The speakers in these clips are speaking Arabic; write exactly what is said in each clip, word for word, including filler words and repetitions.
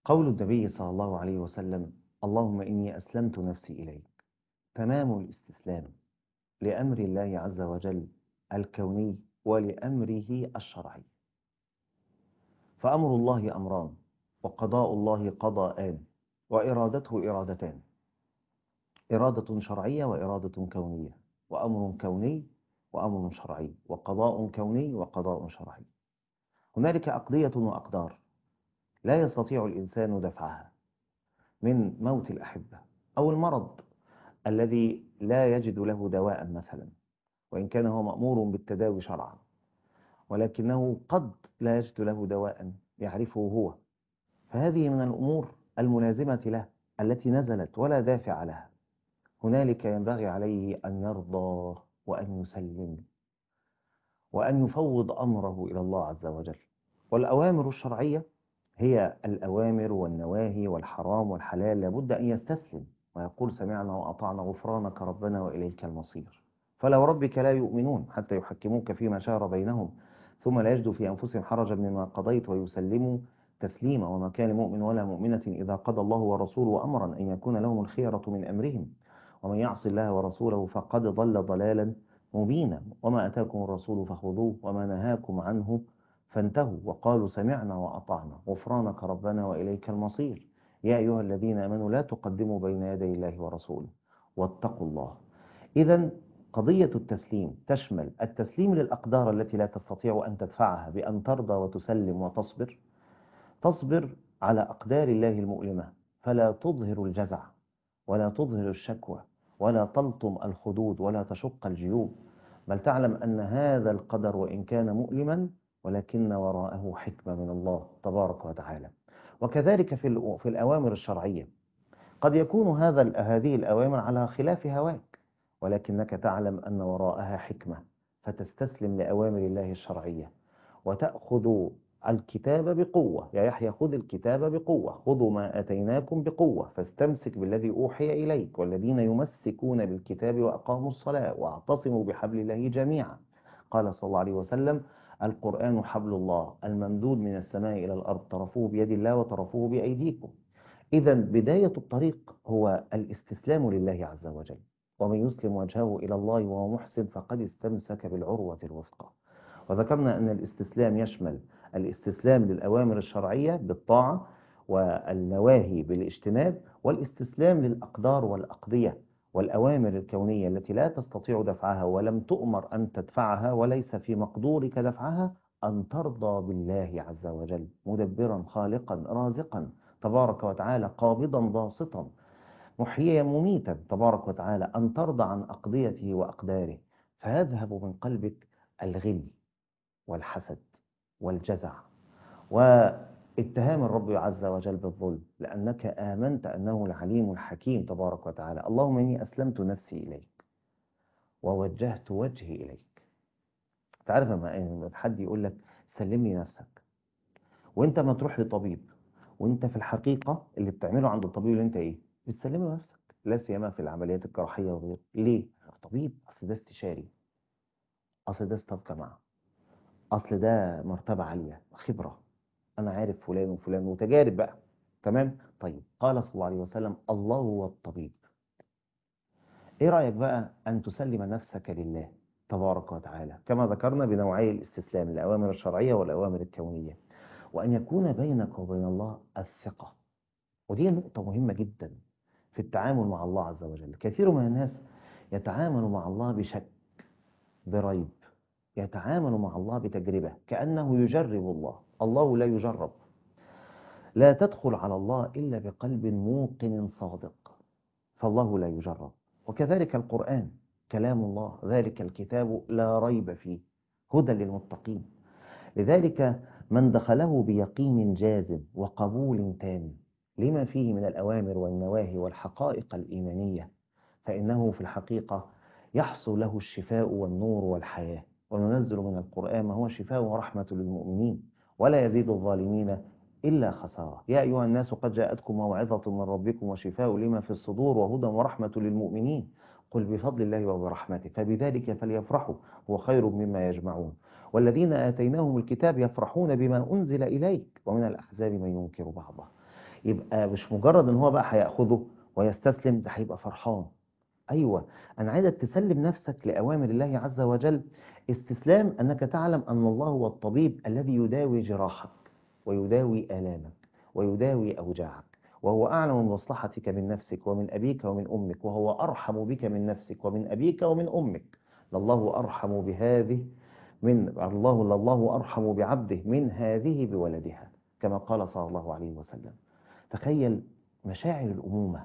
قول النبي صلى الله عليه وسلم: اللهم إني أسلمت نفسي إليك. تمام الاستسلام لأمر الله عز وجل الكوني ولأمره الشرعي. فأمر الله أمران، وقضاء الله قضاءان، وإرادته إرادتان: إرادة شرعية وإرادة كونية، وأمر كوني وأمر شرعي، وقضاء كوني وقضاء شرعي. هنالك أقضية وأقدار لا يستطيع الإنسان دفعها، من موت الأحبة أو المرض الذي لا يجد له دواء مثلا، وإن كان هو مأمور بالتداوي شرعا، ولكنه قد لا يجد له دواء يعرفه هو. فهذه من الأمور الملازمة له التي نزلت ولا دافع لها. هنالك ينبغي عليه أن يرضى وأن يسلم وأن يفوض أمره إلى الله عز وجل. والأوامر الشرعية هي الأوامر والنواهي والحرام والحلال، لابد أن يستسلم ويقول: سمعنا وأطعنا غفرانك ربنا وإليك المصير. فلا وربك لا يؤمنون حتى يحكموك فيما شجر بينهم ثم لا يجدوا في أنفسهم حرجا مما قضيت ويسلموا تسليما. وما كان مؤمن ولا مؤمنة إذا قضى الله ورسوله أمرا أن يكون لهم الخيرة من أمرهم، ومن يعص الله ورسوله فقد ضل ضلالا مبينا. وما أتاكم الرسول فخذوه وما نهاكم عنه فانتهوا وقالوا: سمعنا وأطعنا غفرانك ربنا وإليك المصير. يا أيها الذين آمنوا لا تقدموا بين يدي الله ورسوله واتقوا الله. إذا قضية التسليم تشمل التسليم للأقدار التي لا تستطيع أن تدفعها بأن ترضى وتسلم وتصبر. تصبر على أقدار الله المؤلمة، فلا تظهر الجزع ولا تظهر الشكوى ولا تلطم الخدود ولا تشق الجيوب، بل تعلم أن هذا القدر وإن كان مؤلما ولكن وراءه حكمة من الله تبارك وتعالى. وكذلك في في الأوامر الشرعية، قد يكون هذا هذه الأوامر على خلاف هواك، ولكنك تعلم أن وراءها حكمة، فتستسلم لأوامر الله الشرعية وتأخذ الكتاب بقوة. يا يحيى خذ الكتاب بقوة، خذوا ما آتيناكم بقوة، فاستمسك بالذي أوحي إليك والذين يمسكون بالكتاب وأقاموا الصلاة واعتصموا بحبل الله جميعا. قال صلى الله عليه وسلم: القرآن حبل الله الممدود من السماء إلى الأرض، طرفوه بيد الله وطرفوه بأيديكم. إذا بداية الطريق هو الاستسلام لله عز وجل، ومن يسلم وجهه إلى الله وهو محسن فقد استمسك بالعروة الوثقى. وذكرنا أن الاستسلام يشمل الاستسلام للأوامر الشرعية بالطاعة، والنواهي بالاجتناب، والاستسلام للأقدار والأقضية والأوامر الكونية التي لا تستطيع دفعها ولم تؤمر أن تدفعها وليس في مقدورك دفعها، أن ترضى بالله عز وجل مدبرا خالقا رازقا تبارك وتعالى، قابضا باسطا محييا مميتا تبارك وتعالى، أن ترضى عن أقضيته وأقداره، فيذهب من قلبك الغل والحسد والجزع واتهام الرب عز وجل بالظلم، لأنك آمنت أنه العليم الحكيم تبارك وتعالى. اللهم إني أسلمت نفسي إليك ووجهت وجهي إليك. تعرف لما حد يقول لك سلم لي نفسك، وانت ما تروح لطبيب، وانت في الحقيقة اللي بتعمله عند الطبيب اللي انت ايه بتسلم له نفسك، لا سيما في العمليات الجراحية وغيره. ليه؟ طبيب، أصل ده استشاري، أصل ده استاذ جامعة، أصل ده مرتبة عالية، خبرة، أنا عارف فلان وفلان وتجارب بقى. تمام؟ طيب، قال صلى الله عليه وسلم: الله هو الطبيب. إيه رأيك بقى أن تسلم نفسك لله تبارك وتعالى، كما ذكرنا بنوعي الاستسلام: الأوامر الشرعية والأوامر الكونية، وأن يكون بينك وبين الله الثقة. ودي نقطة مهمة جدا في التعامل مع الله عز وجل. كثير من الناس يتعامل مع الله بشك، بريب، يتعامل مع الله بتجربة كأنه يجرب الله. الله لا يجرب. لا تدخل على الله إلا بقلب موقن صادق، فالله لا يجرب. وكذلك القرآن كلام الله، ذلك الكتاب لا ريب فيه هدى للمتقين. لذلك من دخله بيقين جازم وقبول تام لما فيه من الأوامر والنواهي والحقائق الإيمانية، فإنه في الحقيقة يحصل له الشفاء والنور والحياة. وننزل من القرآن ما هو شفاء ورحمة للمؤمنين ولا يزيد الظالمين إلا خسارة. يا أيها الناس قد جاءتكم موعظة من ربكم وشفاء لما في الصدور وهدى ورحمة للمؤمنين. قل بفضل الله وبرحمته فبذلك فليفرحوا هو خير مما يجمعون. والذين آتيناهم الكتاب يفرحون بما أنزل إليك ومن الأحزاب من ينكر بعضه. يبقى مش مجرد ان هو بقى هياخده ويستسلم، ده هيبقى فرحان. ايوه، انا عايزك تسلم نفسك لاوامر الله عز وجل. استسلام انك تعلم ان الله هو الطبيب الذي يداوي جراحك ويداوي الامك ويداوي اوجاعك، وهو اعلم بمصلحتك من نفسك ومن ابيك ومن امك، وهو ارحم بك من نفسك ومن ابيك ومن امك. لله ارحم بهذه من الله لله ارحم بعبده من هذه بولدها، كما قال صلى الله عليه وسلم. تخيل مشاعر الامومه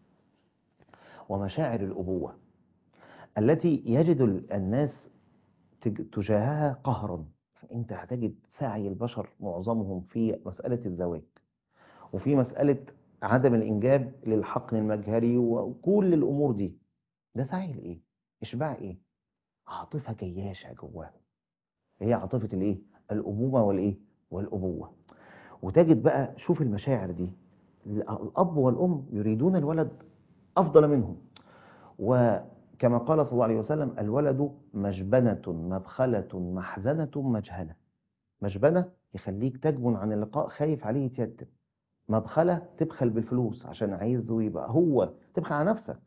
ومشاعر الابوه التي يجد الناس تج- تجاهها قهرا. يعني انت هتجد سعي البشر معظمهم في مسألة الزواج وفي مسألة عدم الإنجاب للحقن المجهري وكل الأمور دي، ده سعي لإيه؟ إشباع إيه؟ عاطفة جياشة جواه، هي عاطفة الإيه؟ الأمومة والإيه؟ والأبوة. وتجد بقى، شوف المشاعر دي، الأب والأم يريدون الولد أفضل منهم. وكما قال صلى الله عليه وسلم: الولد مجبنة مبخلة محزنة مجهلة. مجبنة يخليك تجبن عن اللقاء، خايف عليه يتيتم. مبخلة تبخل بالفلوس عشان عايزه يبقى هو، تبخل على نفسك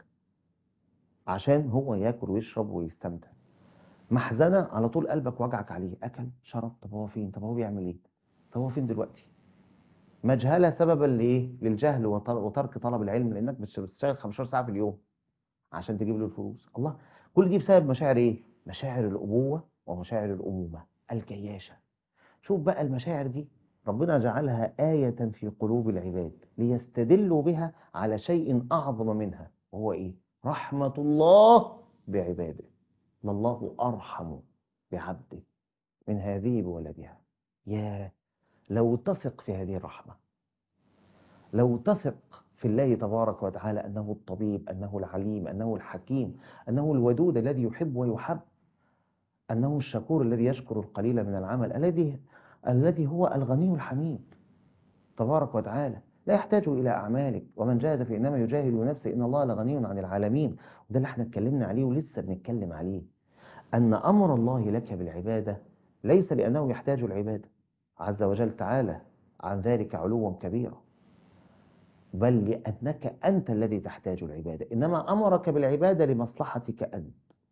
عشان هو ياكل ويشرب ويستمتع. محزنة على طول قلبك وجعك عليه، أكل شرب، طب هو فين؟ طب هو بيعمل إيه؟ طب هو فين دلوقتي؟ مجهلة سببا لإيه؟ للجهل وطر- وترك طلب العلم، لأنك بتشتغل خمستاشر ساعة في اليوم عشان تجيب له الفلوس. الله، كل دي بسبب مشاعر ايه؟ مشاعر الابوه ومشاعر الامومه الجياشه. شوف بقى المشاعر دي، ربنا جعلها آية في قلوب العباد ليستدلوا بها على شيء أعظم منها، وهو إيه؟ رحمة الله بعباده. لله أرحم بعبده من هذه بولدها. يا لو تثق في هذه الرحمة، لو تثق في الله تبارك وتعالى أنه الطبيب، أنه العليم، أنه الحكيم، أنه الودود الذي يحب ويحب، أنه الشكور الذي يشكر القليل من العمل، الذي الذي هو الغني الحميد تبارك وتعالى، لا يحتاج إلى أعمالك. ومن جاهد فإنما يجاهد لنفسه إن الله لغني عن العالمين. وده اللي احنا اتكلمنا عليه ولسه بنتكلم عليه، أن أمر الله لك بالعبادة ليس لأنه يحتاج العبادة عز وجل تعالى عن ذلك علوا كبيرا، بل لأنك أنت الذي تحتاج العبادة، إنما أمرك بالعبادة لمصلحتك أنت.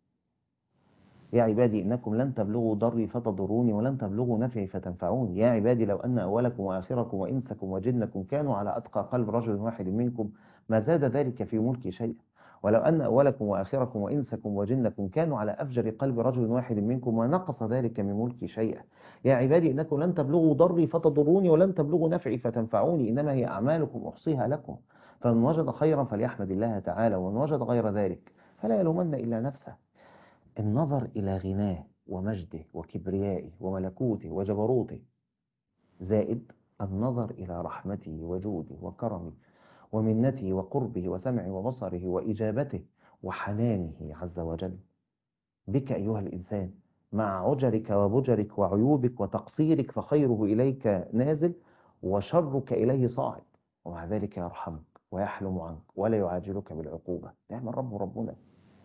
يا عبادي إنكم لن تبلغوا ضري فتضروني ولن تبلغوا نفعي فتنفعوني. يا عبادي لو أن أولكم وآخركم وإنسكم وجنكم كانوا على أتقى قلب رجل واحد منكم ما زاد ذلك في ملكي شيئا، ولو أن أولكم وآخركم وإنسكم وجنكم كانوا على أفجر قلب رجل واحد منكم ما نقص ذلك من ملكي شيئا. يا عبادي إنكم لن تبلغوا ضري فتضروني ولن تبلغوا نفعي فتنفعوني، إنما هي أعمالكم أحصيها لكم، فمن وجد خيرا فليحمد الله تعالى، ومن وجد غير ذلك فلا يلومن إلا نفسه. النظر إلى غناه ومجده وكبريائه وملكوته وجبروته، زائد النظر إلى رحمته وجوده وكرمه ومنته وقربه وسمعه وبصره وإجابته وحنانه عز وجل بك أيها الإنسان، مع عجرك وبجرك وعيوبك وتقصيرك، فخيره إليك نازل وشرك إليه صاعد، ومع ذلك يرحمك ويحلم عنك ولا يعاجلك بالعقوبة. نعم الرب ربنا.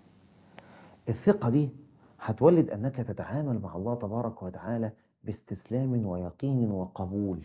الثقة دي هتولد أنك تتعامل مع الله تبارك وتعالى باستسلام ويقين وقبول،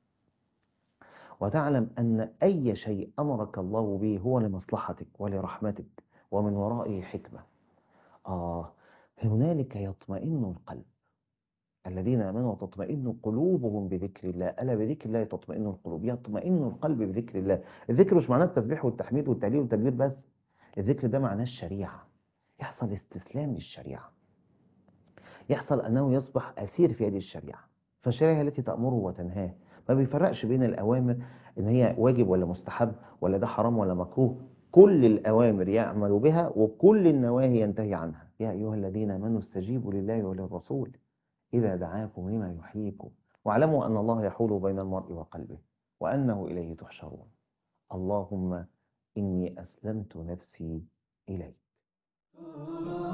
وتعلم أن أي شيء أمرك الله به هو لمصلحتك ولرحمتك ومن ورائه حكمة. آه هنالك يطمئن القلب. الذين آمنوا وتطمئن قلوبهم بذكر الله، ألا بذكر الله تطمئن القلوب. يطمئن القلب بذكر الله. الذكر مش معناه التسبيح والتحميد والتهليل والتكبير بس، الذكر ده معناه الشريعة. يحصل استسلام للشريعة، يحصل أنه يصبح أسير في هذه الشريعة، فالشريعة التي تأمره وتنهاه، ما بيفرقش بين الأوامر إن هي واجب ولا مستحب ولا ده حرام ولا مكروه، كل الأوامر يعمل بها وكل النواهي ينتهي عنها. يا أيها الذين آمنوا استجيبوا لله وللرسول إذا دعاكم لما يحييكم واعلموا أن الله يحول بين المرء وقلبه وأنه إليه تحشرون. اللهم إني أسلمت نفسي إليك.